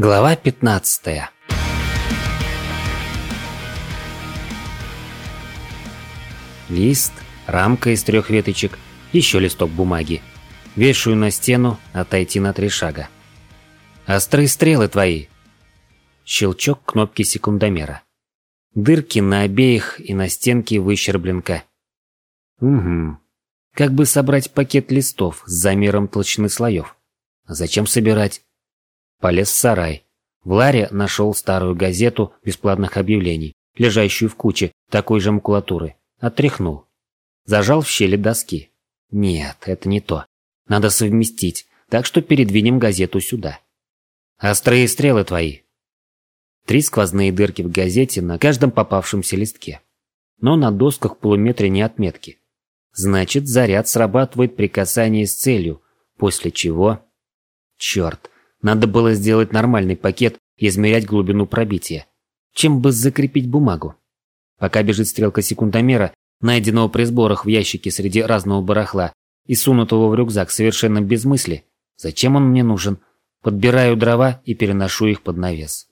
Глава 15. Лист, рамка из 3 веточек, еще листок бумаги. Вешаю на стену, отойти на 3 шага. «Острые стрелы твои!» Щелчок кнопки секундомера. Дырки на обеих и на стенке выщербленка. Угу. Как бы собрать пакет листов с замером толщины слоев? Зачем собирать? Полез в сарай. В ларе нашел старую газету бесплатных объявлений, лежащую в куче такой же макулатуры. Отряхнул. Зажал в щели доски. Нет, это не то. Надо совместить, так что передвинем газету сюда. «Острые стрелы твои!» 3 сквозные дырки в газете на каждом попавшемся листке. Но на досках в полуметре не отметки. Значит, заряд срабатывает при касании с целью, после чего... Черт, надо было сделать нормальный пакет и измерять глубину пробития. Чем бы закрепить бумагу? Пока бежит стрелка секундомера, найденного при сборах в ящике среди разного барахла и сунутого в рюкзак совершенно без мысли, зачем он мне нужен? Подбираю дрова и переношу их под навес.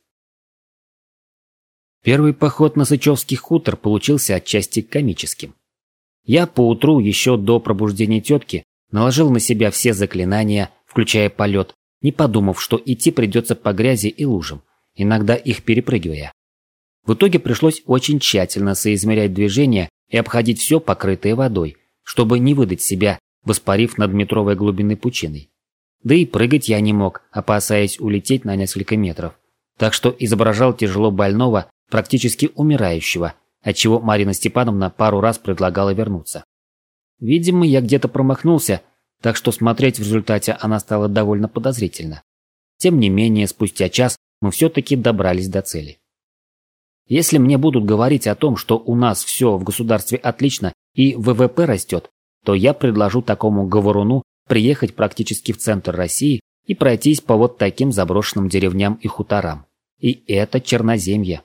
Первый поход на Сычевский хутор получился отчасти комическим. Я поутру, еще до пробуждения тетки, наложил на себя все заклинания, включая полет, не подумав, что идти придется по грязи и лужам, иногда их перепрыгивая. В итоге пришлось очень тщательно соизмерять движение и обходить все покрытое водой, чтобы не выдать себя, воспарив над метровой глубины пучиной. Да и прыгать я не мог, опасаясь улететь на несколько метров, так что изображал тяжело больного, практически умирающего, отчего Марина Степановна пару раз предлагала вернуться. Видимо, я где-то промахнулся, так что смотреть в результате она стала довольно подозрительно. Тем не менее, спустя час мы все-таки добрались до цели. Если мне будут говорить о том, что у нас все в государстве отлично и ВВП растет, то я предложу такому говоруну приехать практически в центр России и пройтись по вот таким заброшенным деревням и хуторам. И это Черноземье.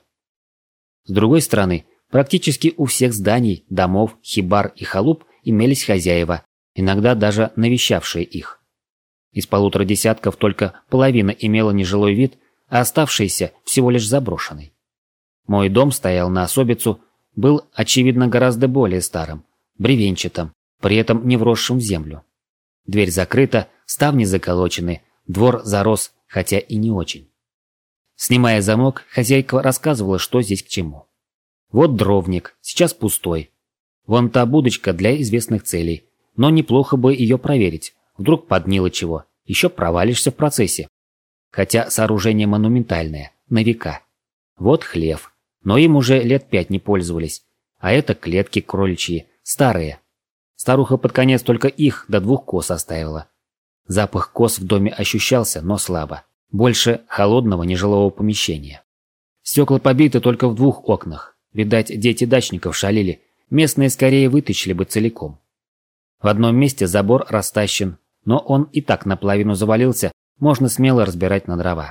С другой стороны, практически у всех зданий, домов, хибар и халуп имелись хозяева, иногда даже навещавшие их. Из 1,5 десятков только половина имела нежилой вид, а оставшиеся всего лишь заброшенный. Мой дом стоял на особицу, был, очевидно, гораздо более старым, бревенчатым, при этом не вросшим в землю. Дверь закрыта, ставни заколочены, двор зарос, хотя и не очень. Снимая замок, хозяйка рассказывала, что здесь к чему. Вот дровник, сейчас пустой. Вон та будочка для известных целей. Но неплохо бы ее проверить. Вдруг подгнило чего. Еще провалишься в процессе. Хотя сооружение монументальное, на века. Вот хлев. Но им уже лет 5 не пользовались. А это клетки кроличьи, старые. Старуха под конец только их до 2 коз оставила. Запах коз в доме ощущался, но слабо. Больше холодного нежилого помещения. Стекла побиты только в 2 окнах. Видать, дети дачников шалили. Местные скорее вытащили бы целиком. В одном месте забор растащен, но он и так наполовину завалился, можно смело разбирать на дрова.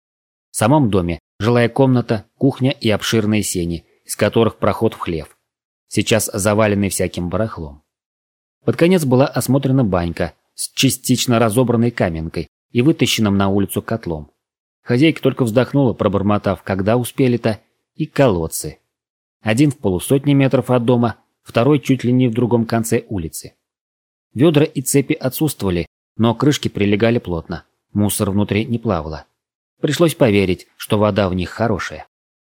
В самом доме жилая комната, кухня и обширные сени, из которых проход в хлев. Сейчас заваленный всяким барахлом. Под конец была осмотрена банька с частично разобранной каменкой и вытащенным на улицу котлом. Хозяйка только вздохнула, пробормотав, когда успели-то, и колодцы. Один в 150 метров от дома, второй чуть ли не в другом конце улицы. Ведра и цепи отсутствовали, но крышки прилегали плотно, мусор внутри не плавало. Пришлось поверить, что вода в них хорошая.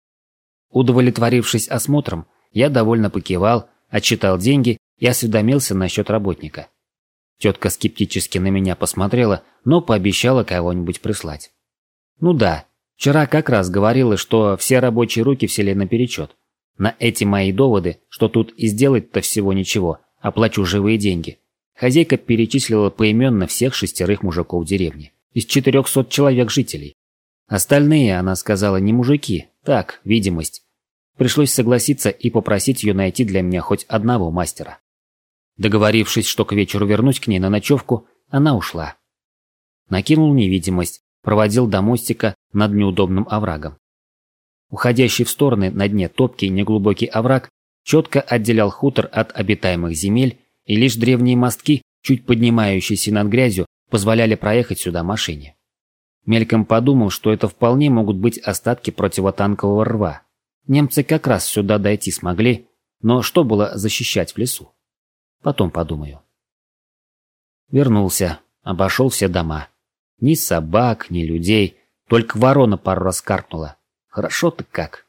Удовлетворившись осмотром, я довольно покивал, отсчитал деньги и осведомился насчет работника. Тетка скептически на меня посмотрела, но пообещала кого-нибудь прислать. Ну да, вчера как раз говорила, что все рабочие руки в селе наперечет. На эти мои доводы, что тут и сделать-то всего ничего, оплачу живые деньги. Хозяйка перечислила поименно всех 6 мужиков деревни, из 400 человек жителей. Остальные, она сказала, не мужики, так, видимость. Пришлось согласиться и попросить ее найти для меня хоть одного мастера. Договорившись, что к вечеру вернусь к ней на ночевку, она ушла. Накинул невидимость, проводил до мостика над неудобным оврагом. Уходящий в стороны на дне топкий неглубокий овраг четко отделял хутор от обитаемых земель, и лишь древние мостки, чуть поднимающиеся над грязью, позволяли проехать сюда машине. Мельком подумал, что это вполне могут быть остатки противотанкового рва. Немцы как раз сюда дойти смогли, но что было защищать в лесу? Потом подумаю. Вернулся, обошел все дома. Ни собак, ни людей, только ворона пару раз каркнула. Хорошо-то как.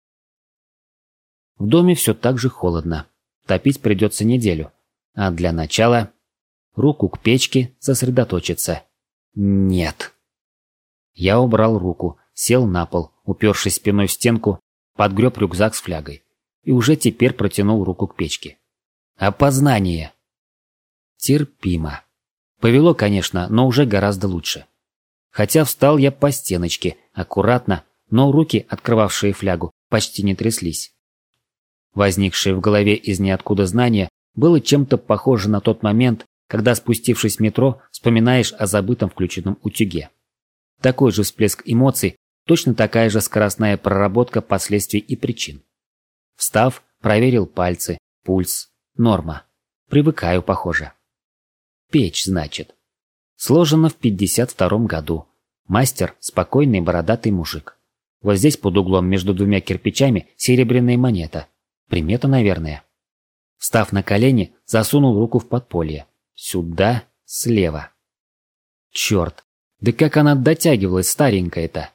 В доме все так же холодно. Топить придется неделю. А для начала руку к печке, сосредоточиться. Нет. Я убрал руку, сел на пол, упершись спиной в стенку, подгреб рюкзак с флягой. И уже теперь протянул руку к печке. Опознание. Терпимо. Повело, конечно, но уже гораздо лучше. Хотя встал я по стеночке, аккуратно, но руки, открывавшие флягу, почти не тряслись. Возникшее в голове из ниоткуда знание было чем-то похоже на тот момент, когда, спустившись в метро, вспоминаешь о забытом включенном утюге. Такой же всплеск эмоций, точно такая же скоростная проработка последствий и причин. Встав, проверил пальцы, пульс, норма. Привыкаю, похоже. Печь, значит. Сложено в 52-м году. Мастер – спокойный бородатый мужик. Вот здесь под углом между двумя кирпичами серебряная монета. Примета, наверное. Встав на колени, засунул руку в подполье. Сюда, слева. Черт, да как она дотягивалась, старенькая-то.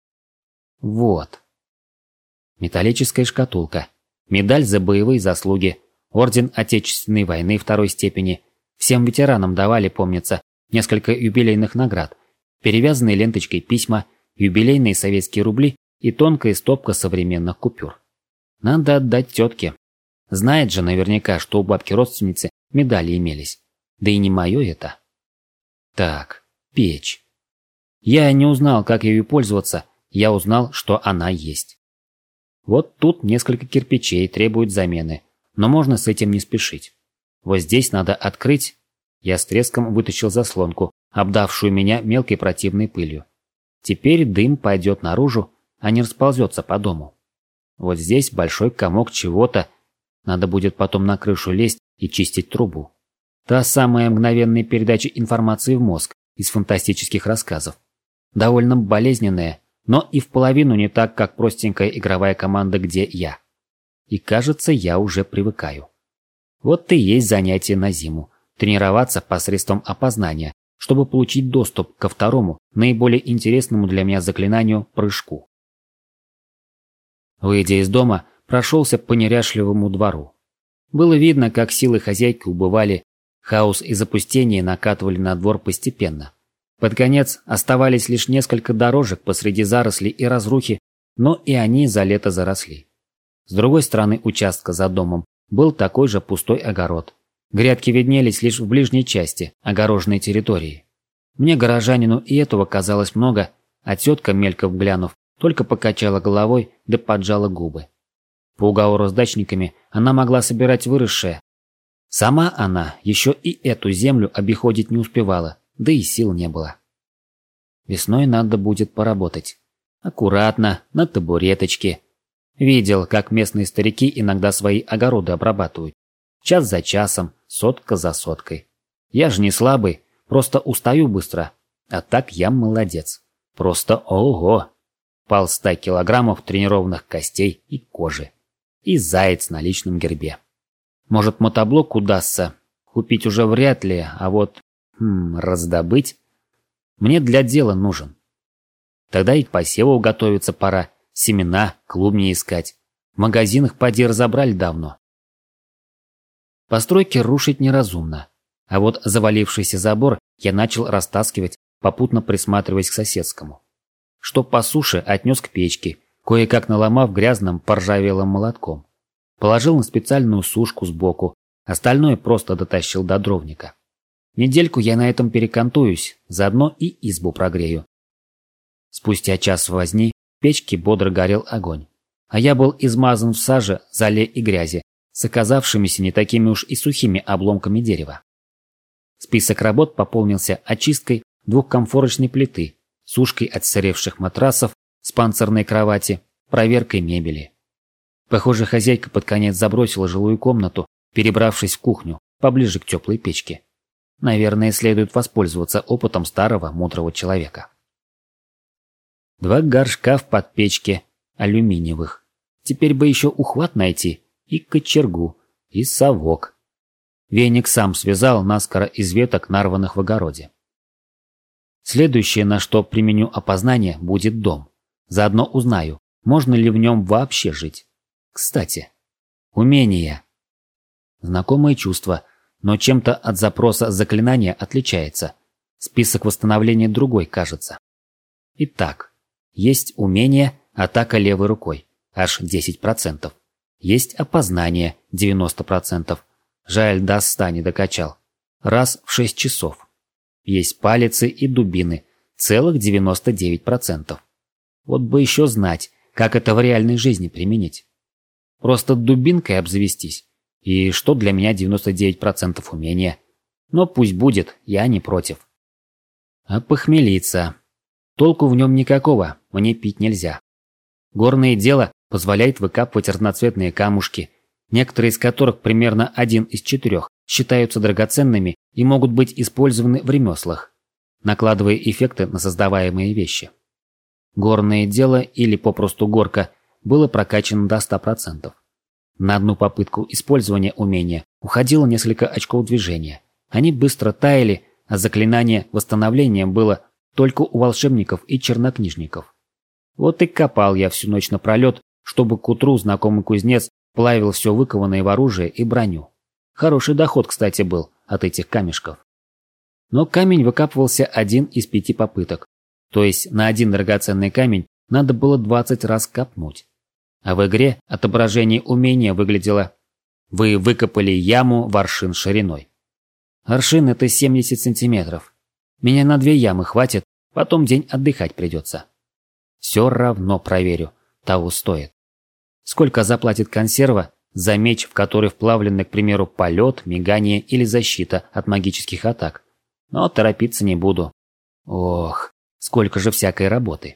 Вот. Металлическая шкатулка. Медаль за боевые заслуги. Орден Отечественной войны второй степени. Всем ветеранам давали, помнится, несколько юбилейных наград. Перевязанные ленточкой письма, юбилейные советские рубли и тонкая стопка современных купюр. Надо отдать тетке. Знает же наверняка, что у бабки-родственницы медали имелись. Да и не мое это. Так, печь. Я не узнал, как ею пользоваться, я узнал, что она есть. Вот тут несколько кирпичей требуют замены, но можно с этим не спешить. Вот здесь надо открыть. Я с треском вытащил заслонку, обдавшую меня мелкой противной пылью. Теперь дым пойдет наружу, а не расползется по дому. Вот здесь большой комок чего-то. Надо будет потом на крышу лезть и чистить трубу. Та самая мгновенная передача информации в мозг из фантастических рассказов. Довольно болезненная, но и в половину не так, как простенькая игровая команда «Где я?». И кажется, я уже привыкаю. Вот и есть занятие на зиму. Тренироваться посредством опознания, чтобы получить доступ ко второму, наиболее интересному для меня заклинанию прыжку. Выйдя из дома, прошелся по неряшливому двору. Было видно, как силы хозяйки убывали, хаос и запустение накатывали на двор постепенно. Под конец оставались лишь несколько дорожек посреди зарослей и разрухи, но и они за лето заросли. С другой стороны участка за домом был такой же пустой огород. Грядки виднелись лишь в ближней части огороженной территории. Мне, горожанину, и этого казалось много, а тетка, мельком глянув, только покачала головой да поджала губы. По уговору с дачниками она могла собирать выросшее. Сама она еще и эту землю обиходить не успевала, да и сил не было. Весной надо будет поработать. Аккуратно, на табуреточке. Видел, как местные старики иногда свои огороды обрабатывают. Час за часом, сотка за соткой. Я же не слабый, просто устаю быстро. А так я молодец. Просто ого! Полста килограммов тренированных костей и кожи. И заяц на личном гербе. Может, мотоблок удастся. Купить уже вряд ли, а вот раздобыть. Мне для дела нужен. Тогда и к посеву готовиться пора. Семена, клубни искать. В магазинах поди разобрали давно. Постройки рушить неразумно. А вот завалившийся забор я начал растаскивать, попутно присматриваясь к соседскому. Что по суше отнес к печке, кое-как наломав грязным поржавелым молотком. Положил на специальную сушку сбоку, остальное просто дотащил до дровника. Недельку я на этом перекантуюсь, заодно и избу прогрею. Спустя час возни в печке бодро горел огонь, а я был измазан в саже, зале и грязи, с оказавшимися не такими уж и сухими обломками дерева. Список работ пополнился очисткой двухкомфорочной плиты, сушкой отсыревших матрасов с панцирной кровати, проверкой мебели. Похоже, хозяйка под конец забросила жилую комнату, перебравшись в кухню, поближе к теплой печке. Наверное, следует воспользоваться опытом старого мудрого человека. 2 горшка в подпечке, алюминиевых. Теперь бы еще ухват найти, и кочергу, и совок. Веник сам связал наскоро из веток, нарванных в огороде. Следующее, на что применю опознание, будет дом. Заодно узнаю, можно ли в нем вообще жить. Кстати, умения. Знакомое чувство, но чем-то от запроса заклинания отличается. Список восстановления другой, кажется. Итак, есть умение атака левой рукой, аж 10%. Есть опознание, 90%. Жаль, до 100 не докачал. Раз в 6 часов. Есть палицы и дубины, целых 99%. Вот бы еще знать, как это в реальной жизни применить. Просто дубинкой обзавестись. И что для меня 99% умения. Но пусть будет, я не против. А похмелиться. Толку в нем никакого, мне пить нельзя. Горное дело позволяет выкапывать разноцветные камушки, некоторые из которых, примерно 1 из 4, считаются драгоценными и могут быть использованы в ремеслах, накладывая эффекты на создаваемые вещи. Горное дело, или попросту горка, было прокачано до 100%. На одну попытку использования умения уходило несколько очков движения. Они быстро таяли, а заклинание восстановления было только у волшебников и чернокнижников. Вот и копал я всю ночь напролет, чтобы к утру знакомый кузнец плавил все выкованное в оружие и броню. Хороший доход, кстати, был от этих камешков. Но камень выкапывался 1 из 5 попыток. То есть на один драгоценный камень надо было 20 раз копнуть. А в игре отображение умения выглядело: вы выкопали яму в аршин шириной. Аршин — это 70 сантиметров. Меня на 2 ямы хватит, потом день отдыхать придется. Все равно проверю, того стоит. Сколько заплатит консерва за меч, в который вплавлены, к примеру, полет, мигание или защита от магических атак? Но торопиться не буду. Ох, сколько же всякой работы.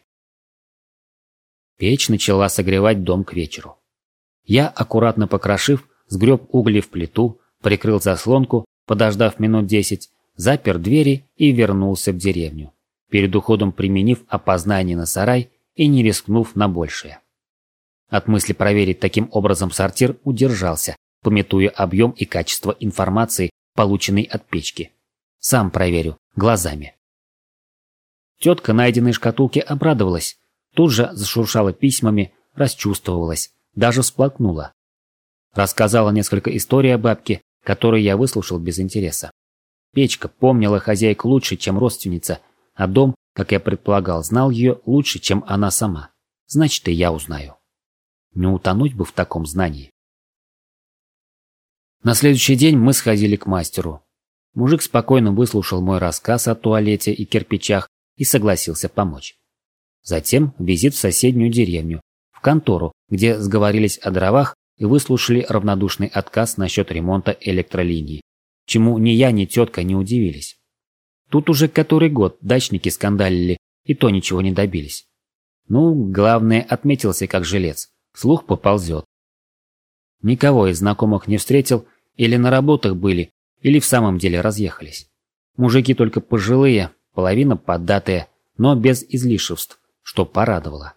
Печь начала согревать дом к вечеру. Я, аккуратно покрошив, сгреб угли в плиту, прикрыл заслонку, подождав минут 10, запер двери и вернулся в деревню, перед уходом применив опознание на сарай и не рискнув на большее. От мысли проверить таким образом сортир удержался, памятуя объем и качество информации, полученной от печки. Сам проверю, глазами. Тетка найденной шкатулки обрадовалась, тут же зашуршала письмами, расчувствовалась, даже всплакнула. Рассказала несколько историй о бабке, которые я выслушал без интереса. Печка помнила хозяйку лучше, чем родственница, а дом, как я предполагал, знал ее лучше, чем она сама. Значит, и я узнаю. Не утонуть бы в таком знании. На следующий день мы сходили к мастеру. Мужик спокойно выслушал мой рассказ о туалете и кирпичах и согласился помочь. Затем визит в соседнюю деревню, в контору, где сговорились о дровах и выслушали равнодушный отказ насчет ремонта электролинии, чему ни я, ни тетка не удивились. Тут уже который год дачники скандалили, и то ничего не добились. Ну, главное, отметился как жилец, слух поползет. Никого из знакомых не встретил, или на работах были, или в самом деле разъехались. Мужики только пожилые, половина поддатые, но без излишеств, что порадовало.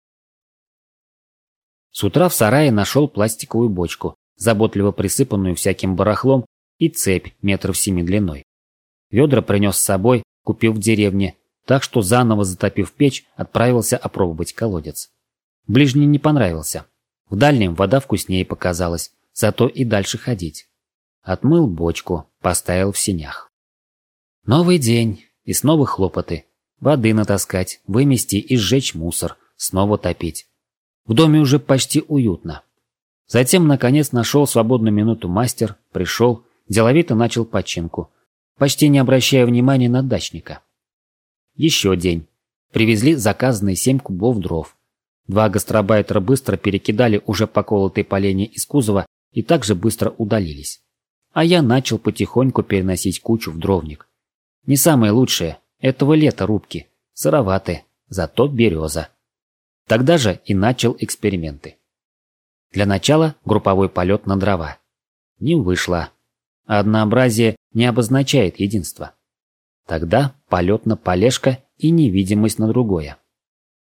С утра в сарае нашел пластиковую бочку, заботливо присыпанную всяким барахлом, и цепь 7 метров длиной. Ведра принес с собой, купил в деревне, так что, заново затопив печь, отправился опробовать колодец. Ближний не понравился. В дальнем вода вкуснее показалась, зато и дальше ходить. Отмыл бочку, поставил в сенях. Новый день, и снова хлопоты. Воды натаскать, вымести и сжечь мусор, снова топить. В доме уже почти уютно. Затем, наконец, нашел свободную минуту мастер, пришел, деловито начал починку, почти не обращая внимания на дачника. Еще день. Привезли заказанные 7 кубов дров. 2 гастробайтера быстро перекидали уже поколотые поленья из кузова и также быстро удалились. А я начал потихоньку переносить кучу в дровник. Не самые лучшие, этого лета рубки, сыроватые, зато береза. Тогда же и начал эксперименты. Для начала групповой полет на дрова. Не вышло. Однообразие не обозначает единство. Тогда полет на полежка и невидимость на другое.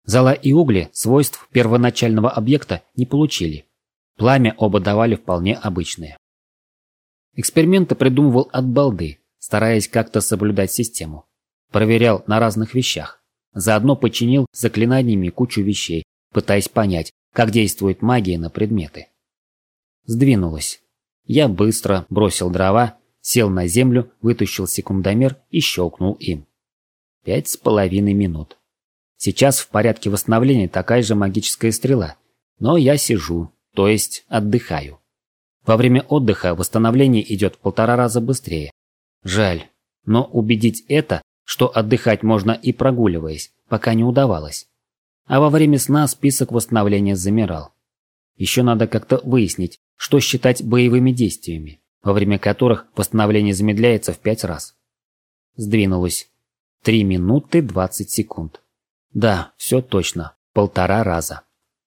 Зола и угли свойств первоначального объекта не получили. Пламя оба давали вполне обычные. Эксперименты придумывал от балды, стараясь как-то соблюдать систему. Проверял на разных вещах. Заодно починил заклинаниями кучу вещей, пытаясь понять, как действует магия на предметы. Сдвинулось. Я быстро бросил дрова, сел на землю, вытащил секундомер и щелкнул им. 5,5 минут. Сейчас в порядке восстановления такая же магическая стрела, но я сижу, то есть отдыхаю. Во время отдыха восстановление идет в 1,5 раза быстрее. Жаль, но убедить это, что отдыхать можно и прогуливаясь, пока не удавалось. А во время сна список восстановления замирал. Еще надо как-то выяснить, что считать боевыми действиями, во время которых восстановление замедляется в 5 раз. Сдвинулось. 3 минуты 20 секунд. Да, все точно, 1,5 раза.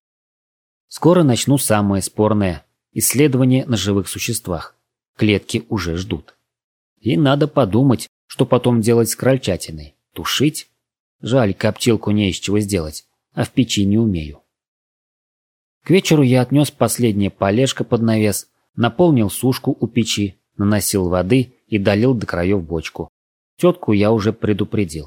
Скоро начну самое спорное – исследование на живых существах. Клетки уже ждут. И надо подумать, что потом делать с крольчатиной. Тушить? Жаль, коптилку не из чего сделать, а в печи не умею. К вечеру я отнес последнее полежко под навес, наполнил сушку у печи, наносил воды и долил до краев бочку. Тетку я уже предупредил.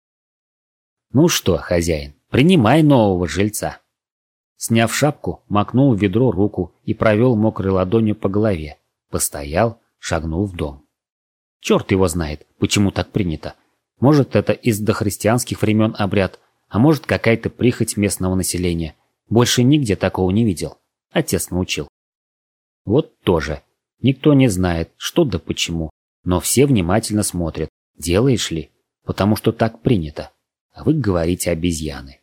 Ну что, хозяин, принимай нового жильца. Сняв шапку, макнул в ведро руку и провел мокрой ладонью по голове. Постоял, шагнул в дом. Черт его знает, почему так принято. Может, это из дохристианских времен обряд, а может, какая-то прихоть местного населения. Больше нигде такого не видел. Отец научил. Вот тоже. Никто не знает, что да почему, но все внимательно смотрят, делаешь ли, потому что так принято. А вы говорите обезьяны.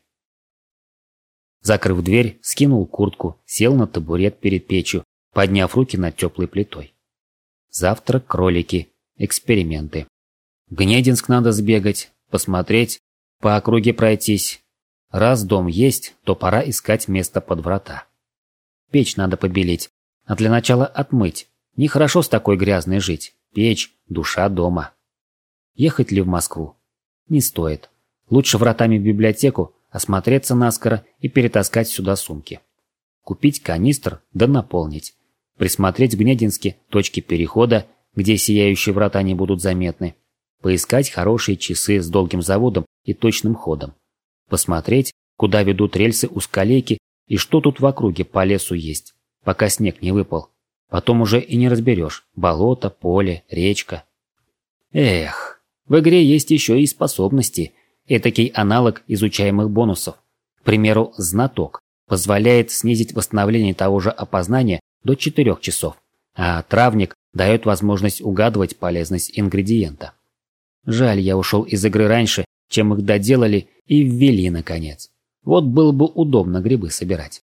Закрыв дверь, скинул куртку, сел на табурет перед печью, подняв руки над теплой плитой. Завтра кролики, эксперименты. В Гнединск надо сбегать, посмотреть, по округе пройтись. Раз дом есть, то пора искать место под врата. Печь надо побелить, а для начала отмыть. Нехорошо с такой грязной жить. Печь – душа дома. Ехать ли в Москву? Не стоит. Лучше вратами в библиотеку, осмотреться наскоро и перетаскать сюда сумки. Купить канистр да наполнить. Присмотреть в Гнединске точки перехода, где сияющие врата не будут заметны. Поискать хорошие часы с долгим заводом и точным ходом. Посмотреть, куда ведут рельсы узколейки и что тут в округе по лесу есть, пока снег не выпал. Потом уже и не разберешь – болото, поле, речка. Эх, в игре есть еще и способности. Этакий аналог изучаемых бонусов. К примеру, знаток позволяет снизить восстановление того же опознания до 4 часов, а травник дает возможность угадывать полезность ингредиента. Жаль, я ушел из игры раньше, чем их доделали и ввели наконец. Вот было бы удобно грибы собирать.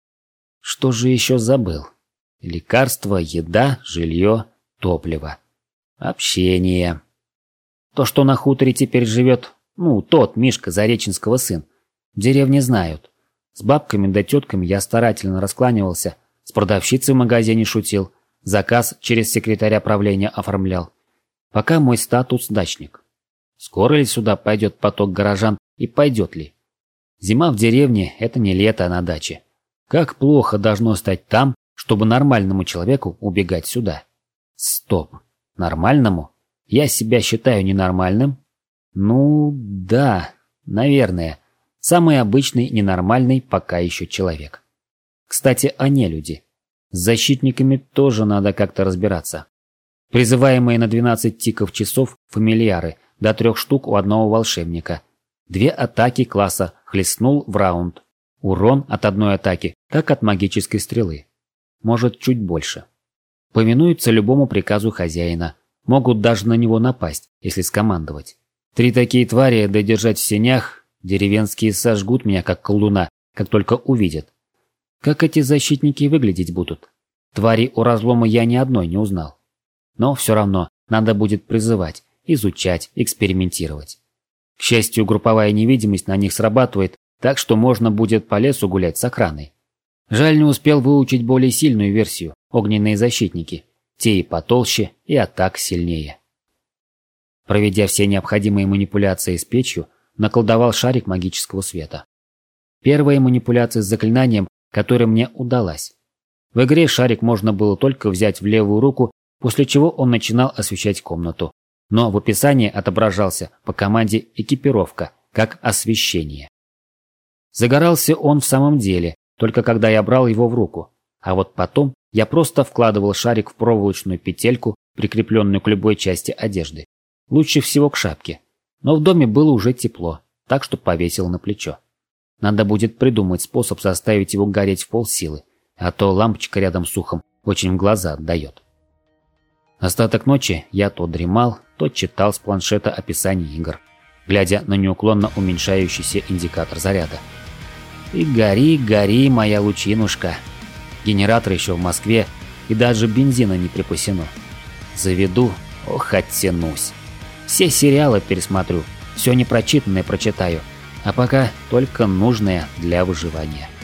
Что же еще забыл? Лекарства, еда, жилье, топливо. Общение. То, что на хуторе теперь живет, тот Мишка Зареченского сын, в деревне знают. С бабками да тетками я старательно раскланивался, с продавщицей в магазине шутил, заказ через секретаря правления оформлял. Пока мой статус дачник. Скоро ли сюда пойдет поток горожан и пойдет ли? Зима в деревне – это не лето на даче. Как плохо должно стать там, чтобы нормальному человеку убегать сюда? Стоп. Нормальному? Я себя считаю ненормальным? Ну, да, наверное. Самый обычный ненормальный пока еще человек. Кстати, о нелюди. С защитниками тоже надо как-то разбираться. Призываемые на 12 тиков часов фамильяры, до 3 штук у одного волшебника. 2 атаки класса хлестнул в раунд. Урон от одной атаки, как от магической стрелы. Может, чуть больше. Повинуются любому приказу хозяина. Могут даже на него напасть, если скомандовать. 3 такие твари додержать в сенях, деревенские сожгут меня как колдуна, как только увидят. Как эти защитники выглядеть будут? Твари у разлома я ни одной не узнал. Но все равно надо будет призывать, изучать, экспериментировать. К счастью, групповая невидимость на них срабатывает, так что можно будет по лесу гулять с охраной. Жаль, не успел выучить более сильную версию – огненные защитники. Те и потолще, и атак сильнее. Проведя все необходимые манипуляции с печью, наколдовал шарик магического света. Первая манипуляция с заклинанием, которая мне удалась. В игре шарик можно было только взять в левую руку, после чего он начинал освещать комнату. Но в описании отображался по команде «экипировка», как освещение. Загорался он в самом деле, только когда я брал его в руку. А вот потом я просто вкладывал шарик в проволочную петельку, прикрепленную к любой части одежды. Лучше всего к шапке. Но в доме было уже тепло, так что повесил на плечо. Надо будет придумать способ заставить его гореть в полсилы, а то лампочка рядом с ухом очень в глаза отдает. Остаток ночи я то дремал, то читал с планшета описание игр, глядя на неуклонно уменьшающийся индикатор заряда. И гори, гори, моя лучинушка. Генератор еще в Москве, и даже бензина не припасено. Заведу, ох, оттянусь. Все сериалы пересмотрю, все непрочитанное прочитаю, а пока только нужное для выживания.